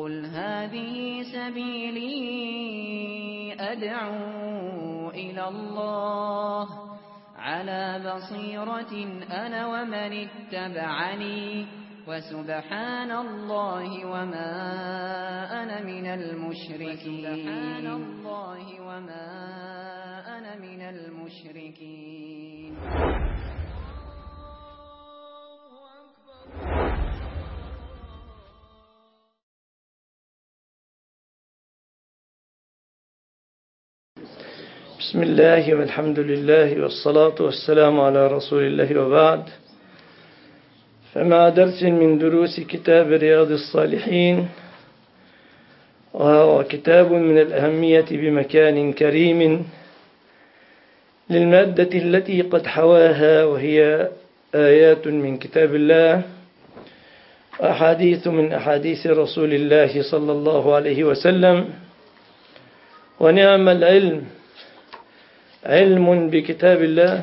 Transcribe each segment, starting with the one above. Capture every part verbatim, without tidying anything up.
قل هذه سبيلي أدعو إلى الله على بصيرة أنا ومن اتبعني وسبحان الله وما أنا من المشركين سبحان الله وما أنا من المشركين. بسم الله والحمد لله والصلاة والسلام على رسول الله وبعد. فمع درس من دروس كتاب رياض الصالحين، وهو كتاب من الأهمية بمكان كريم للمادة التي قد حواها، وهي آيات من كتاب الله وأحاديث من أحاديث رسول الله صلى الله عليه وسلم. ونعم العلم علم بكتاب الله،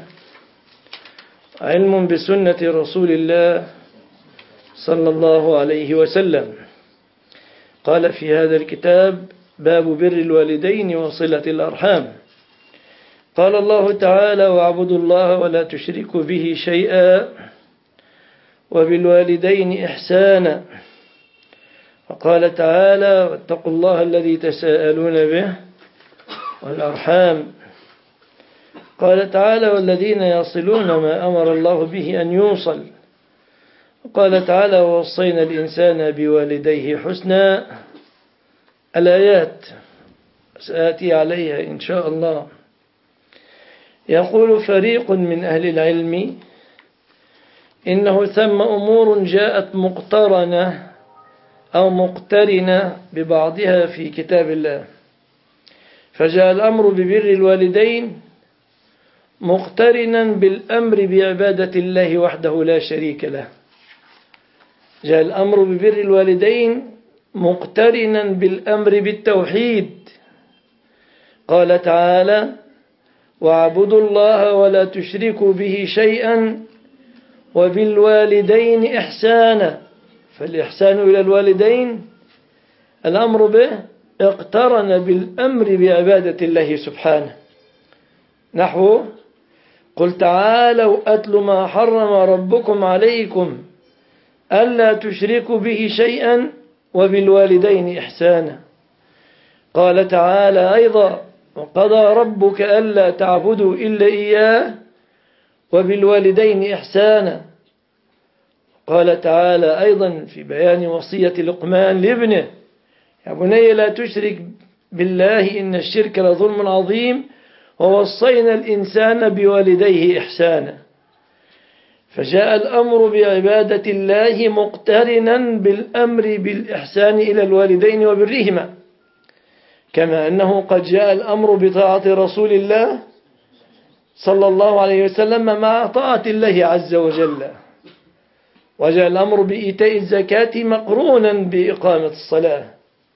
علم بسنة رسول الله صلى الله عليه وسلم. قال في هذا الكتاب: باب بر الوالدين وصلة الأرحام. قال الله تعالى: واعبدوا الله ولا تشركوا به شيئا وبالوالدين إحسانا. وقال تعالى: واتقوا الله الذي تساءلون به والأرحام. قال تعالى: والذين يصلون ما أمر الله به أن يوصل. وقال تعالى: ووصينا الإنسان بوالديه حسنا. الآيات سآتي عليها إن شاء الله. يقول فريق من أهل العلم: إنه ثم أمور جاءت مقترنة أو مقترنة ببعضها في كتاب الله، فجاء الأمر ببر الوالدين مقترنا بالأمر بعبادة الله وحده لا شريك له. جاء الأمر ببر الوالدين مقترنا بالأمر بالتوحيد. قال تعالى: واعبدوا الله ولا تشركوا به شيئا وبالوالدين إحسانا. فالإحسان إلى الوالدين الأمر به اقترن بالأمر بعبادة الله سبحانه، نحو: قل تعالوا أتل ما حرم ربكم عليكم ألا تشركوا به شيئا وبالوالدين إحسانا. قال تعالى أيضا: وقضى ربك ألا تعبدوا إلا إياه وبالوالدين إحسانا. قال تعالى أيضا في بيان وصية لقمان لابنه: يا بني لا تشرك بالله إن الشرك لظلم عظيم ووصينا الإنسان بوالديه إحسانا. فجاء الأمر بعبادة الله مقترنا بالأمر بالإحسان إلى الوالدين وبرهما، كما أنه قد جاء الأمر بطاعة رسول الله صلى الله عليه وسلم مع طاعة الله عز وجل. وجاء الأمر بإيتاء الزكاة مقرونا بإقامة الصلاة.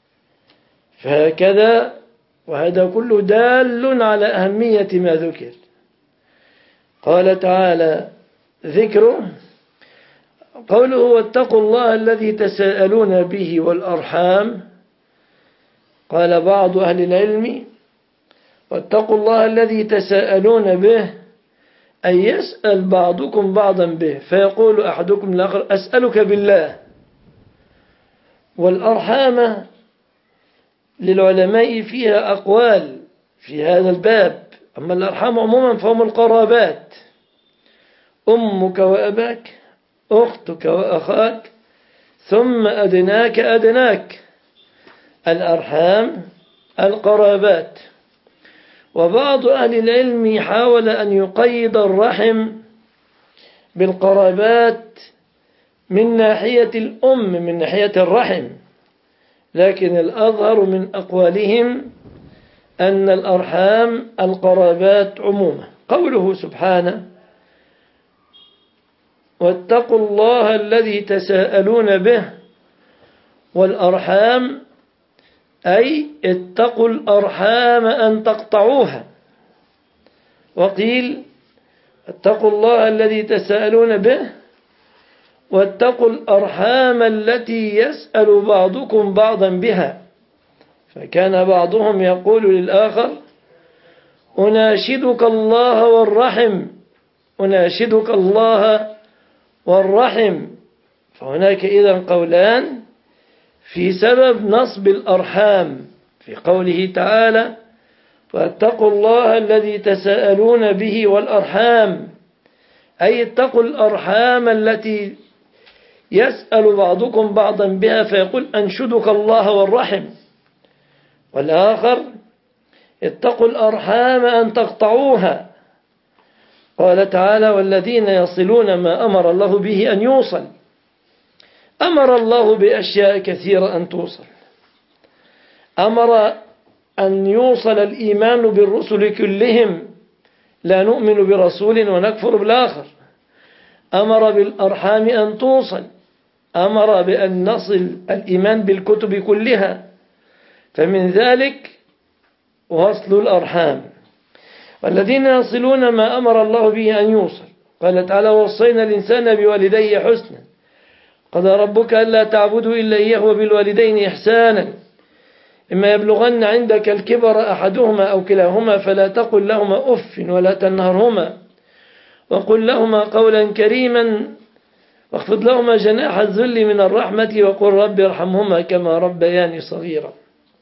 فهكذا، وهذا كله دال على أهمية ما ذكر. قال تعالى ذكره قوله: واتقوا الله الذي تساءلون به والأرحام. قال بعض أهل العلم: واتقوا الله الذي تساءلون به أن يسأل بعضكم بعضا به، فيقول أحدكم الآخر: أسألك بالله. والأرحام للعلماء فيها أقوال في هذا الباب. أما الأرحام عموما فهم القرابات: أمك وأباك، أختك وأخاك، ثم أدناك أدناك. الأرحام القرابات. وبعض أهل العلم حاول أن يقيد الرحم بالقرابات من ناحية الأم، من ناحية الرحم، لكن الأظهر من أقوالهم أن الأرحام القرابات عموما. قوله سبحانه: واتقوا الله الذي تساءلون به والأرحام، أي اتقوا الأرحام أن تقطعوها. وقيل: اتقوا الله الذي تساءلون به واتقوا الأرحام التي يسأل بعضكم بعضا بها. فكان بعضهم يقول للآخر: أناشدك الله والرحم، أناشدك الله والرحم. فهناك إذن قولان في سبب نصب الأرحام في قوله تعالى: واتقوا الله الذي تساءلون به والأرحام، أي اتقوا الأرحام التي يسأل بعضكم بعضا بها، فيقول: أنشدك الله والرحم. والآخر: اتقوا الأرحام أن تقطعوها. قال تعالى: والذين يصلون ما أمر الله به أن يوصل. أمر الله بأشياء كثيرة أن توصل. أمر أن يوصل الإيمان بالرسل كلهم، لا نؤمن برسول ونكفر بالآخر. أمر بالأرحام أن توصل، أمر بأن نصل الإيمان بالكتب كلها، فمن ذلك وصل الأرحام. والذين يصلون ما أمر الله به أن يوصل. قال تعالى: ووصينا الإنسان بوالديه حسنا، قضى ربك ألا تعبدوا إلا إياه وبالوالدين إحسانا، إما يبلغن عندك الكبر أحدهما أو كلاهما فلا تقل لهما أف ولا تنهرهما وقل لهما قولا كريما واخفض لهما جناح الذل من الرحمة وقل رب ارحمهما كما ربياني صغيرا.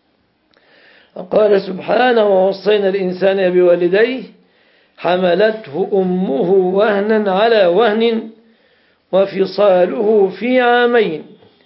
وقال سبحانه: ووصينا الإنسان بوالديه حملته أمه وهنا على وهن وفصاله في عامين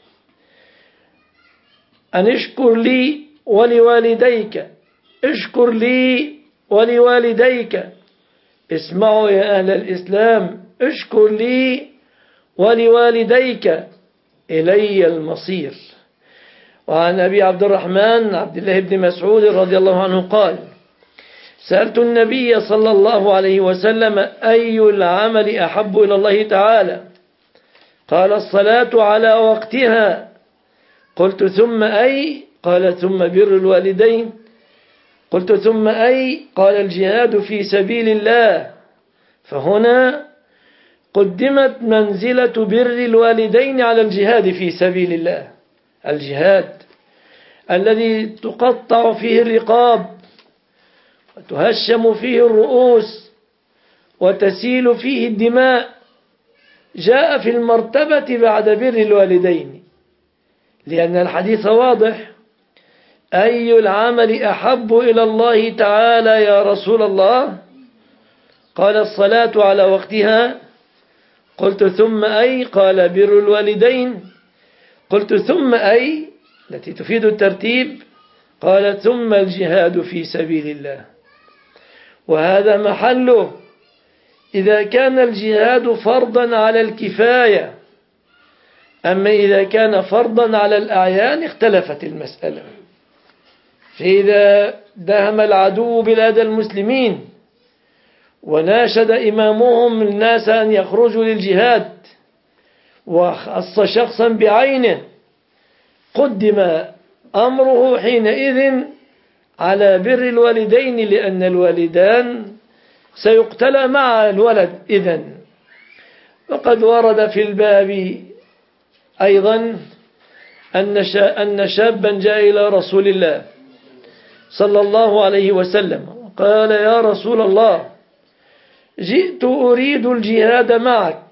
أن اشكر لي ولوالديك، اشكر لي ولوالديك. اسمعوا يا أهل الإسلام: اشكر لي ولوالديك إلي المصير. وعن أبي عبد الرحمن عبد الله بن مسعود رضي الله عنه قال: سألت النبي صلى الله عليه وسلم: أي العمل أحب إلى الله تعالى؟ قال: الصلاة على وقتها. قلت: ثم أي؟ قال: ثم بر الوالدين. قلت: ثم أي؟ قال: الجهاد في سبيل الله. فهنا قدمت منزلة بر الوالدين على الجهاد في سبيل الله، الجهاد الذي تقطع فيه الرقاب وتهشم فيه الرؤوس وتسيل فيه الدماء جاء في المرتبة بعد بر الوالدين، لأن الحديث واضح: أي العمل أحب إلى الله تعالى يا رسول الله؟ قال: الصلاة على وقتها. قلت: ثم أي؟ قال: بر الوالدين. قلت: ثم أي؟ التي تفيد الترتيب. قال: ثم الجهاد في سبيل الله. وهذا محله إذا كان الجهاد فرضا على الكفاية، أما إذا كان فرضا على الأعيان اختلفت المسألة. فإذا دهم العدو بلاد المسلمين وناشد إمامهم الناس أن يخرجوا للجهاد وخص شخصا بعينه، قدم أمره حينئذ على بر الوالدين، لأن الوالدان سيقتل مع الولد إذن. وقد ورد في الباب أيضا أن شابا جاء إلى رسول الله صلى الله عليه وسلم قال: يا رسول الله، جئت أريد الجهاد معك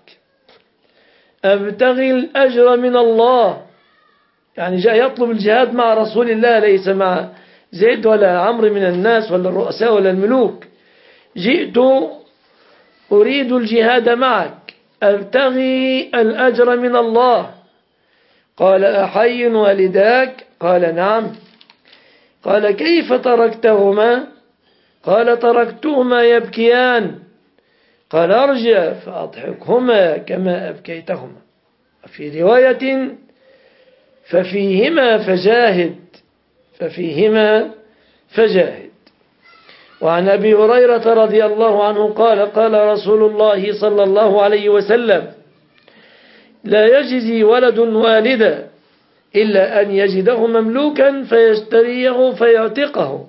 أبتغي الأجر من الله. يعني جاء يطلب الجهاد مع رسول الله، ليس مع زيد ولا عمرو من الناس ولا الرؤساء ولا الملوك. جئت أريد الجهاد معك أبتغي الأجر من الله. قال: أحي والداك؟ قال: نعم. قال: كيف تركتهما؟ قال: تركتهما يبكيان. قال: ارجع فأضحكهما كما أبكيتهما. في رواية: ففيهما فجاهد، ففيهما فجاهد. وعن أبي هريرة رضي الله عنه قال: قال رسول الله صلى الله عليه وسلم: لا يجزي ولد والدا إلا أن يجده مملوكا فيشتريه فيعتقه.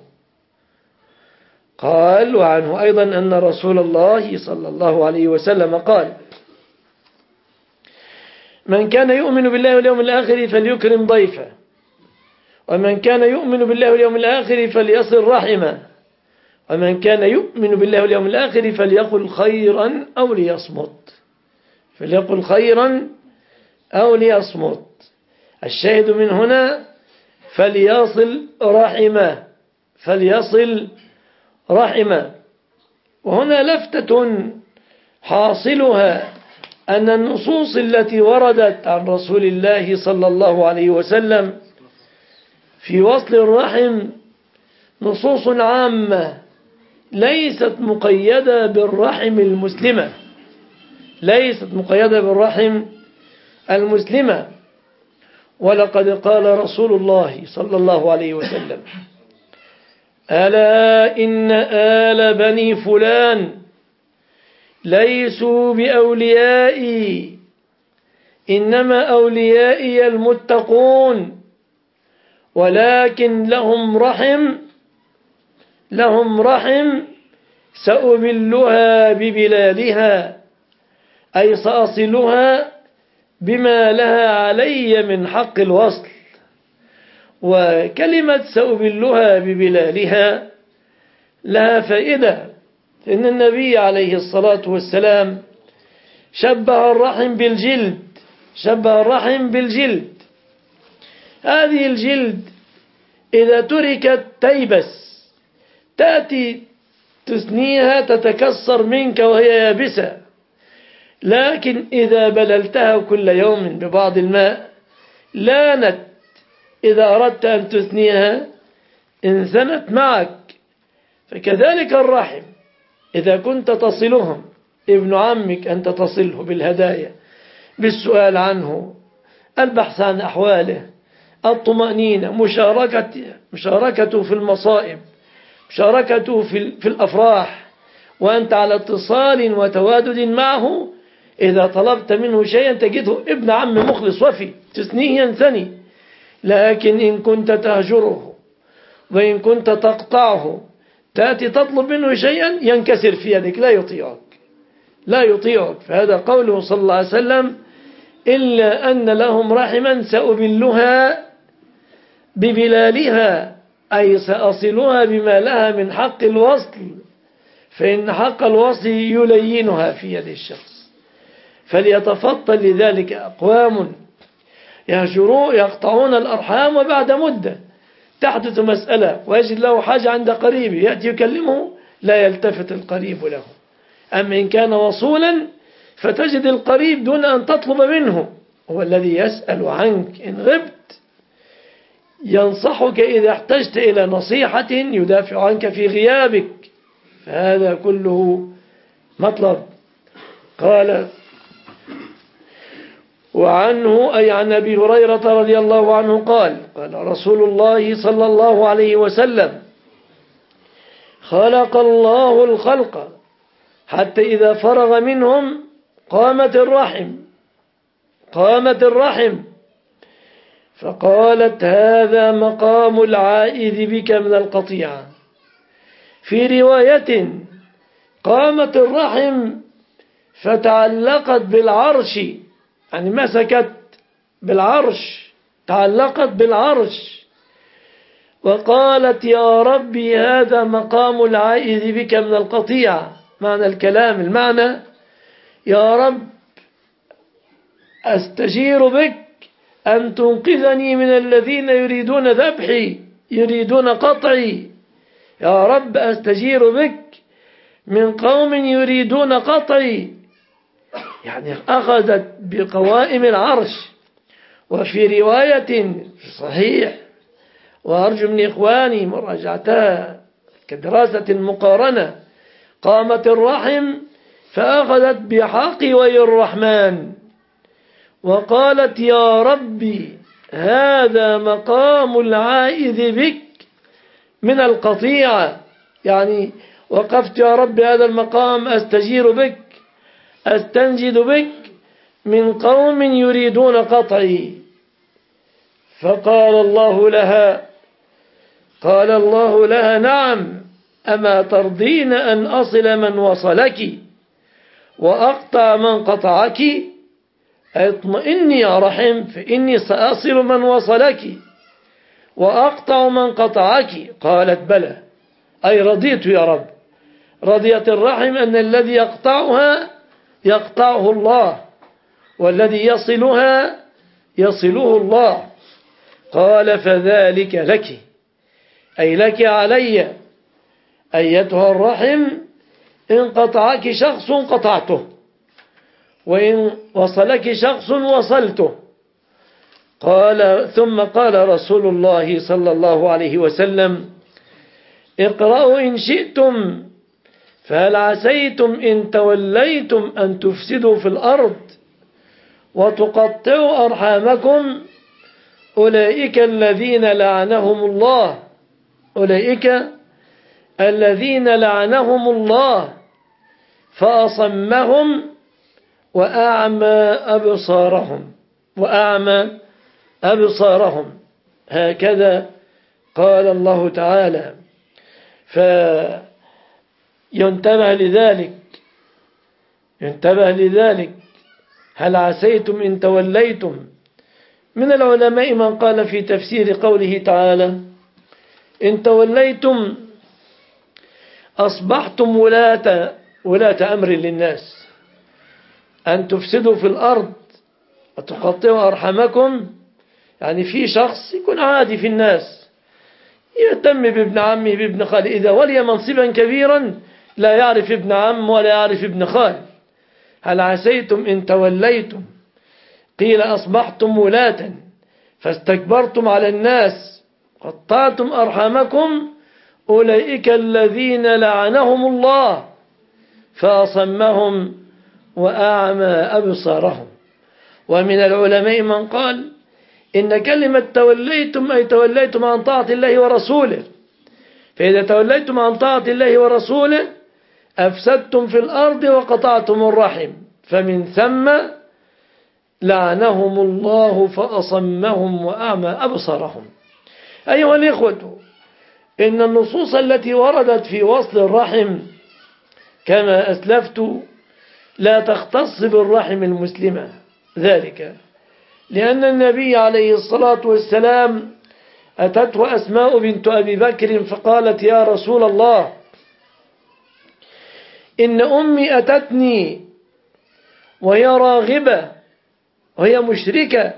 قال: وعنه أيضا أن رسول الله صلى الله عليه وسلم قال: من كان يؤمن بالله واليوم الآخر فليكرم ضيفه، ومن كان يؤمن بالله واليوم الآخر فليصل رحمه، ومن كان يؤمن بالله واليوم الآخر فليقل خيرا أو ليصمت، فليقل خيرا أو ليصمت. الشاهد من هنا فليصل رحمه، فليصل رحمه. وهنا لفتة حاصلها أن النصوص التي وردت عن رسول الله صلى الله عليه وسلم في وصل الرحم نصوص عامة ليست مقيدة بالرحم المسلمة، ليست مقيدة بالرحم المسلمة. ولقد قال رسول الله صلى الله عليه وسلم: ألا إن آل بني فلان ليسوا بأوليائي، إنما أوليائي المتقون، ولكن لهم رحم لهم رحم سأبلها ببلالها، أي سأصلها بما لها علي من حق الوصل. وكلمة سأبلها ببلالها لها فائدة، إن النبي عليه الصلاة والسلام شبه الرحم بالجلد، شبه الرحم بالجلد. هذه الجلد إذا تركت تيبس، تأتي تثنيها تتكسر منك وهي يابسة، لكن إذا بللتها كل يوم ببعض الماء لانت، إذا أردت أن تثنيها انثنت معك. فكذلك الرحم إذا كنت تصلهم، ابن عمك أنت تصله بالهدايا، بالسؤال عنه، البحث عن أحواله، الطمأنينة، مشاركة مشاركته في المصائب، مشاركته في في الأفراح، وأنت على اتصال وتوادد معه. إذا طلبت منه شيئا تجده ابن عم مخلص وفي، تثنيه ينثني. لكن إن كنت تهجره وإن كنت تقطعه، تأتي تطلب منه شيئا ينكسر في يدك، لا يطيعك لا يطيعك. فهذا قوله صلى الله عليه وسلم: إلا أن لهم رحما سأبلها ببلالها، أي سأصلها بما لها من حق الوصل، فإن حق الوصل يلينها في يد الشخص. فليتفضل لذلك أقوام يهجرون يقطعون الأرحام، وبعد مدة تحدث مسألة ويجد له حاجة عند قريبه، يأتي يكلمه لا يلتفت القريب له. أما إن كان وصولا فتجد القريب دون أن تطلب منه هو الذي يسأل عنك إن غبت، ينصحك إذا احتجت إلى نصيحة، يدافع عنك في غيابك. فهذا كله مطلب. قال: وعنه أي عن أبي هريرة رضي الله عنه قال: قال رسول الله صلى الله عليه وسلم: خلق الله الخلق حتى إذا فرغ منهم قامت الرحم قامت الرحم فقالت: هذا مقام العائذ بك من القطيعة. في رواية: قامت الرحم فتعلقت بالعرش، يعني مسكت بالعرش، تعلقت بالعرش، وقالت: يا ربي هذا مقام العائذ بك من القطيعة. معنى الكلام، المعنى: يا رب أستجير بك أن تنقذني من الذين يريدون ذبحي، يريدون قطعي. يا رب أستجير بك من قوم يريدون قطعي. يعني أخذت بقوائم العرش. وفي رواية صحيح، وأرجو من إخواني مراجعتها كدراسة مقارنة: قامت الرحم فأخذت بحقوي الرحمن وقالت: يا ربي هذا مقام العائذ بك من القطيعة. يعني وقفت يا رب هذا المقام، أستجير بك، أستنجد بك من قوم يريدون قطعي. فقال الله لها قال الله لها: نعم، أما ترضين أن أصل من وصلك وأقطع من قطعك؟ اطمئني يا رحم فإني سأصل من وصلك وأقطع من قطعك. قالت بلى، أي رضيت يا رب. رضيت الرحم أن الذي يقطعها يقطعه الله، والذي يصلها يصله الله. قال فذلك لك، أي لك علي أيتها الرحم، إن قطعك شخص قطعته، وإن وصلك شخص وصلته. قال ثم قال رسول الله صلى الله عليه وسلم: اقرأوا إن شئتم، فهل عسيتم إن توليتم أن تفسدوا في الأرض وتقطعوا أرحامكم، أولئك الذين لعنهم الله أولئك الذين لعنهم الله فأصمهم وأعمى أبصارهم وأعمى أبصارهم هكذا قال الله تعالى. فينتبه لذلك ينتبه لذلك هل عسيتم إن توليتم. من العلماء من قال في تفسير قوله تعالى: إن توليتم أصبحتم ولاة ولاة أمر للناس، أن تفسدوا في الأرض وتقطعوا أرحامكم. يعني في شخص يكون عادي في الناس، يهتم بابن عمه بابن خاله، إذا ولي منصبا كبيرا لا يعرف ابن عم ولا يعرف ابن خال. هل عسيتم إن توليتم، قيل أصبحتم ولاة فاستكبرتم على الناس قطعتم أرحامكم، أولئك الذين لعنهم الله فأصمهم وأعمى أبصارهم. ومن العلماء من قال إن كلمة توليتم أي توليتم عن طاعة الله ورسوله، فإذا توليتم عن طاعة الله ورسوله أفسدتم في الأرض وقطعتم الرحم، فمن ثم لعنهم الله فأصمهم وأعمى أبصارهم. أيها الإخوة، إن النصوص التي وردت في وصل الرحم كما أسلفت لا تختص بالرحم المسلمة، ذلك لأن النبي عليه الصلاة والسلام أتته أسماء بنت أبي بكر فقالت: يا رسول الله، إن أمي أتتني وهي راغبة وهي مشركة،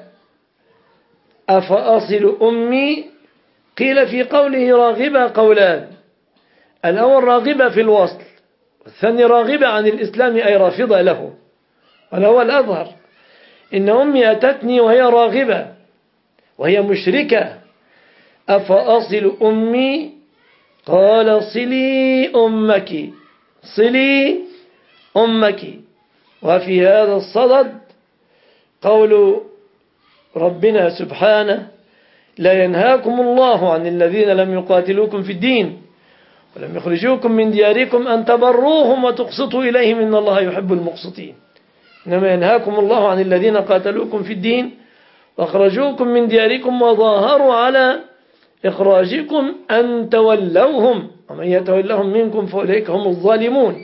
أفأصل أمي؟ قيل في قوله راغبة قولان: الأول راغبة في الوصل، والثاني راغبة عن الإسلام أي رافضة له، والأول أظهر. إن أمي أتتني وهي راغبة وهي مشركة، أفأصل أمي؟ قال: صلي أمك صلي أمك. وفي هذا الصدد قول ربنا سبحانه: لا ينهاكم الله عن الذين لم يقاتلوكم في الدين ولم يخرجوكم من دياركم أن تبروهم وتقسطوا إليهم إن الله يحب المقسطين. إنما ينهاكم الله عن الذين قاتلوكم في الدين وأخرجوكم من دياركم وظاهروا على إخراجكم أن تولوهم ومن يتولهم منكم فأولئك هم الظالمون.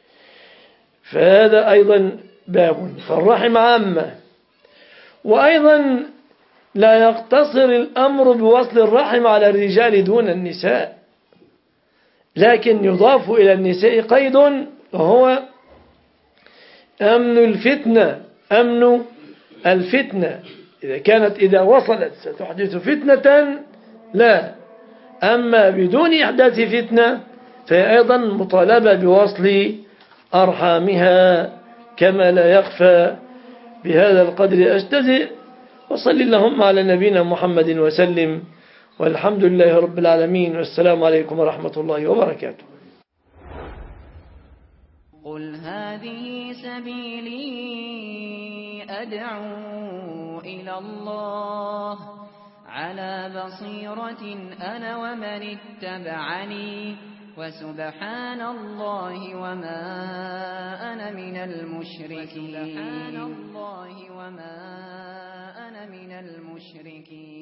فهذا أيضا باب. فالرحم عامة. وأيضا لا يقتصر الأمر بوصل الرحم على الرجال دون النساء، لكن يضاف إلى النساء قيد، وهو أمن الفتنة أمن الفتنة إذا كانت إذا وصلت ستحدث فتنة لا، أما بدون إحداث فتنة فهي أيضا مطالبة بوصل أرحامها كما لا يخفى. بهذا القدر أجتزئ، وصل اللهم على نبينا محمد وسلم، والحمد لله رب العالمين، والسلام عليكم ورحمة الله وبركاته. قل هذه سبيلي أدعو إلى الله على بصيرة أنا ومن اتبعني وسبحان الله وما أنا من المشركين.